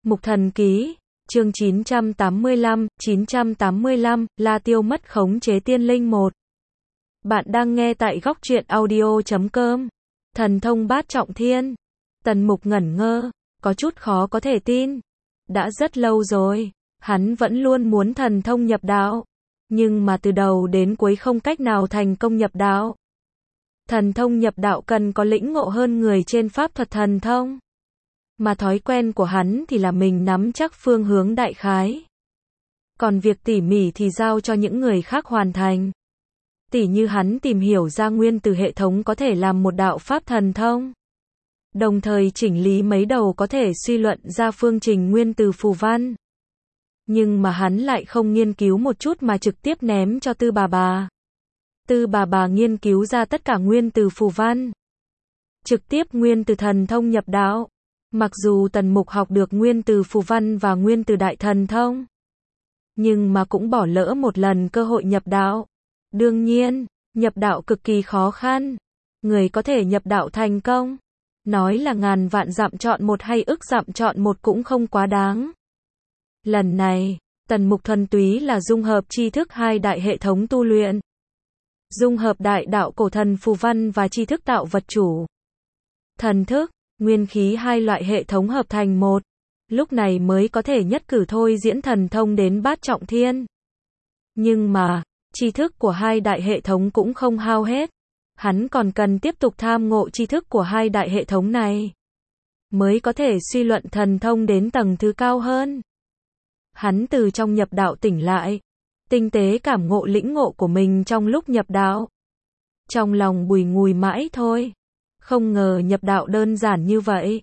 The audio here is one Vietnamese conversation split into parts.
Mục Thần Ký, chương 985, La Tiêu mất khống chế tiên linh 1. Bạn đang nghe tại góc truyện audio.com. Thần thông bát trọng thiên. Tần Mục ngẩn ngơ, có chút khó có thể tin. Đã rất lâu rồi, hắn vẫn luôn muốn thần thông nhập đạo, nhưng mà từ đầu đến cuối không cách nào thành công nhập đạo. Thần thông nhập đạo cần có lĩnh ngộ hơn người trên pháp thuật thần thông. Mà thói quen của hắn thì là mình nắm chắc phương hướng đại khái. Còn việc tỉ mỉ thì giao cho những người khác hoàn thành. Tỉ như hắn tìm hiểu ra nguyên từ hệ thống có thể làm một đạo pháp thần thông. Đồng thời chỉnh lý mấy đầu có thể suy luận ra phương trình nguyên từ phù văn. Nhưng mà hắn lại không nghiên cứu một chút mà trực tiếp ném cho Tư Bà Bà. Tư Bà Bà nghiên cứu ra tất cả nguyên từ phù văn. Trực tiếp nguyên từ thần thông nhập đạo. Mặc dù Tần Mục học được nguyên từ phù văn và nguyên từ đại thần thông, nhưng mà cũng bỏ lỡ một lần cơ hội nhập đạo. Đương nhiên, nhập đạo cực kỳ khó khăn. Người có thể nhập đạo thành công, nói là ngàn vạn dặm chọn một hay ức dặm chọn một cũng không quá đáng. Lần này, Tần Mục thuần túy là dung hợp tri thức hai đại hệ thống tu luyện. Dung hợp đại đạo cổ thần phù văn và tri thức tạo vật chủ. Thần thức, nguyên khí hai loại hệ thống hợp thành một, lúc này mới có thể nhất cử thôi diễn thần thông đến bát trọng thiên. Nhưng mà, tri thức của hai đại hệ thống cũng không hao hết. Hắn còn cần tiếp tục tham ngộ tri thức của hai đại hệ thống này, mới có thể suy luận thần thông đến tầng thứ cao hơn. Hắn từ trong nhập đạo tỉnh lại, tinh tế cảm ngộ lĩnh ngộ của mình trong lúc nhập đạo. Trong lòng bùi ngùi mãi thôi. Không ngờ nhập đạo đơn giản như vậy.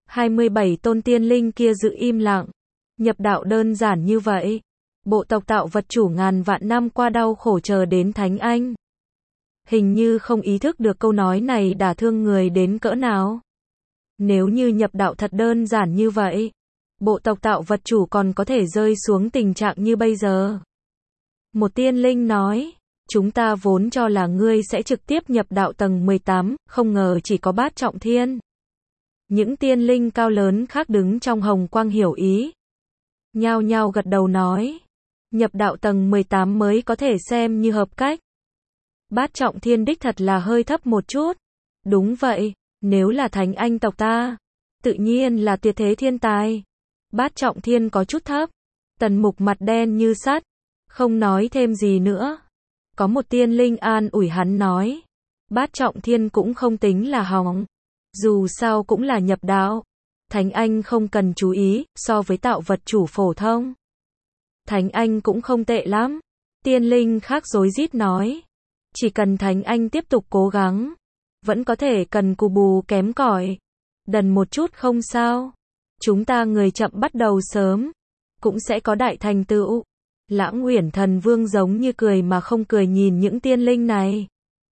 27 tôn tiên linh kia giữ im lặng. Nhập đạo đơn giản như vậy. Bộ tộc tạo vật chủ ngàn vạn năm qua đau khổ chờ đến Thánh Anh. Hình như không ý thức được câu nói này đả thương người đến cỡ nào. Nếu như nhập đạo thật đơn giản như vậy, bộ tộc tạo vật chủ còn có thể rơi xuống tình trạng như bây giờ. Một tiên linh nói, chúng ta vốn cho là ngươi sẽ trực tiếp nhập đạo tầng 18, không ngờ chỉ có bát trọng thiên. Những tiên linh cao lớn khác đứng trong hồng quang hiểu ý. Nhao nhao gật đầu nói, nhập đạo tầng 18 mới có thể xem như hợp cách. Bát trọng thiên đích thật là hơi thấp một chút. Đúng vậy, nếu là Thánh Anh tộc ta, tự nhiên là tuyệt thế thiên tài. Bát trọng thiên có chút thấp. Tần Mục mặt đen như sắt, không nói thêm gì nữa. Có một tiên linh an ủi hắn nói, bát trọng thiên cũng không tính là hỏng. Dù sao cũng là nhập đạo. Thánh Anh không cần chú ý, so với tạo vật chủ phổ thông. Thánh Anh cũng không tệ lắm. Tiên linh khác rối rít nói, chỉ cần Thánh Anh tiếp tục cố gắng, vẫn có thể cần cù bù kém cỏi. Đần một chút không sao. Chúng ta người chậm bắt đầu sớm, cũng sẽ có đại thành tựu. Lãng Uyển Thần Vương giống như cười mà không cười nhìn những tiên linh này.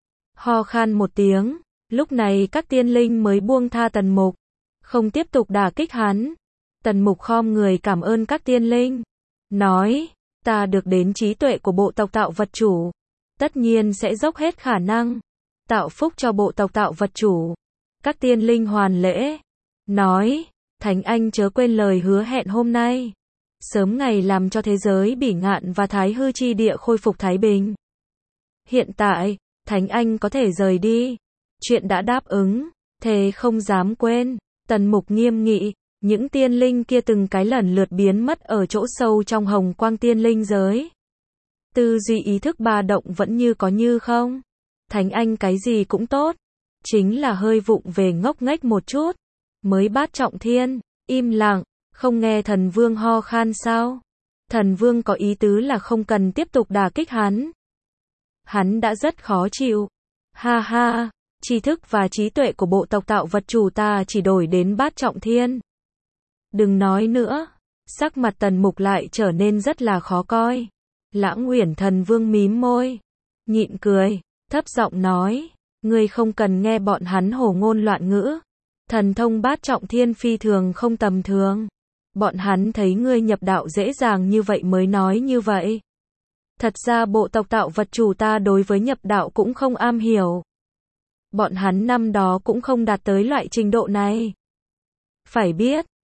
Ho khan một tiếng, lúc này các tiên linh mới buông tha Tần Mục, không tiếp tục đả kích hắn. Tần Mục khom người cảm ơn các tiên linh, nói, ta được đến trí tuệ của bộ tộc tạo vật chủ, tất nhiên sẽ dốc hết khả năng, tạo phúc cho bộ tộc tạo vật chủ. Các tiên linh hoàn lễ, nói, Thánh Anh chớ quên lời hứa hẹn hôm nay. Sớm ngày làm cho thế giới Bỉ Ngạn và Thái Hư chi địa khôi phục thái bình. Hiện tại, Thánh Anh có thể rời đi. Chuyện đã đáp ứng, thề không dám quên. Tần Mục nghiêm nghị, những tiên linh kia từng cái lần lượt biến mất ở chỗ sâu trong hồng quang tiên linh giới. Tư duy ý thức ba động vẫn như có như không. Thánh Anh cái gì cũng tốt, chính là hơi vụng về ngốc nghếch một chút. Mới bát trọng thiên, im lặng. Không nghe thần vương ho khan sao? Thần vương có ý tứ là không cần tiếp tục đả kích hắn. Hắn đã rất khó chịu. Ha ha, tri thức và trí tuệ của bộ tộc tạo vật chủ ta chỉ đổi đến bát trọng thiên. Đừng nói nữa. Sắc mặt Tần Mục lại trở nên rất là khó coi. Lãng Uyển Thần Vương mím môi, nhịn cười, thấp giọng nói, ngươi không cần nghe bọn hắn hồ ngôn loạn ngữ. Thần thông bát trọng thiên phi thường không tầm thường. Bọn hắn thấy ngươi nhập đạo dễ dàng như vậy mới nói như vậy. Thật ra bộ tộc tạo vật chủ ta đối với nhập đạo cũng không am hiểu. Bọn hắn năm đó cũng không đạt tới loại trình độ này. Phải biết,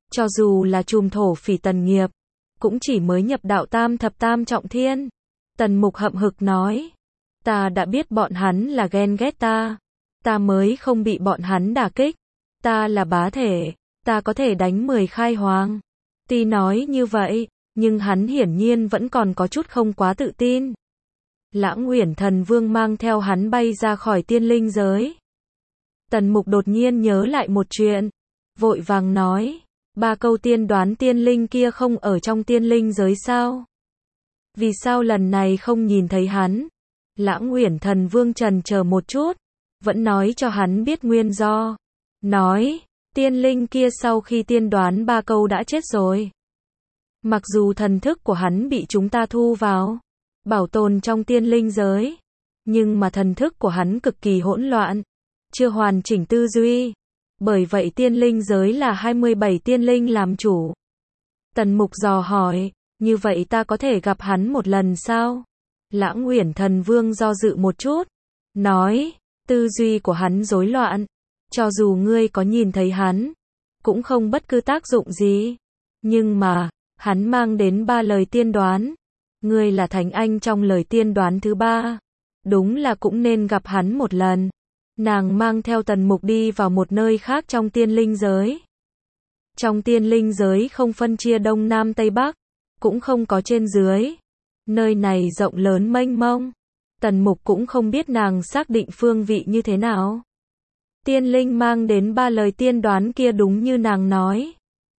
Cho dù là trùm thổ phỉ Tần Nghiệp, cũng chỉ mới nhập đạo tam thập tam trọng thiên. Tần Mục hậm hực nói, ta đã biết bọn hắn là ghen ghét ta mới không bị bọn hắn đả kích. Ta là bá thể, ta có thể đánh 10 khai hoàng. Tuy nói như vậy, nhưng hắn hiển nhiên vẫn còn có chút không quá tự tin. Lãng Uyển Thần Vương mang theo hắn bay ra khỏi tiên linh giới. Tần Mục đột nhiên nhớ lại một chuyện, vội vàng nói, 3 câu tiên đoán tiên linh kia không ở trong tiên linh giới sao? Vì sao lần này không nhìn thấy hắn? Lãng Uyển Thần Vương trần chờ một chút, vẫn nói cho hắn biết nguyên do. Nói, tiên linh kia sau khi tiên đoán 3 câu đã chết rồi. Mặc dù thần thức của hắn bị chúng ta thu vào, bảo tồn trong tiên linh giới, nhưng mà thần thức của hắn cực kỳ hỗn loạn, chưa hoàn chỉnh tư duy. Bởi vậy tiên linh giới là 27 tiên linh làm chủ. Tần Mục dò hỏi, như vậy ta có thể gặp hắn một lần sao? Lãng Uyển Thần Vương do dự một chút, nói, tư duy của hắn rối loạn, cho dù ngươi có nhìn thấy hắn, cũng không bất cứ tác dụng gì. Nhưng mà, hắn mang đến 3 lời tiên đoán. Ngươi là thánh anh trong lời tiên đoán thứ 3. Đúng là cũng nên gặp hắn một lần. Nàng mang theo Tần Mục đi vào một nơi khác trong tiên linh giới. Trong tiên linh giới không phân chia đông nam tây bắc, cũng không có trên dưới. Nơi này rộng lớn mênh mông. Tần Mục cũng không biết nàng xác định phương vị như thế nào. Tiên linh mang đến 3 lời tiên đoán kia đúng như nàng nói.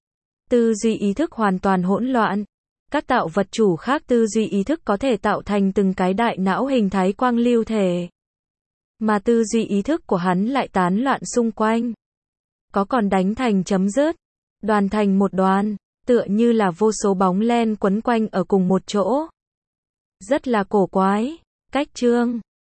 Tư duy ý thức hoàn toàn hỗn loạn. Các tạo vật chủ khác tư duy ý thức có thể tạo thành từng cái đại não hình thái quang lưu thể. Mà tư duy ý thức của hắn lại tán loạn xung quanh. Có còn đánh thành chấm dứt, đoàn thành một đoàn, tựa như là vô số bóng len quấn quanh ở cùng một chỗ. Rất là cổ quái. Cách chương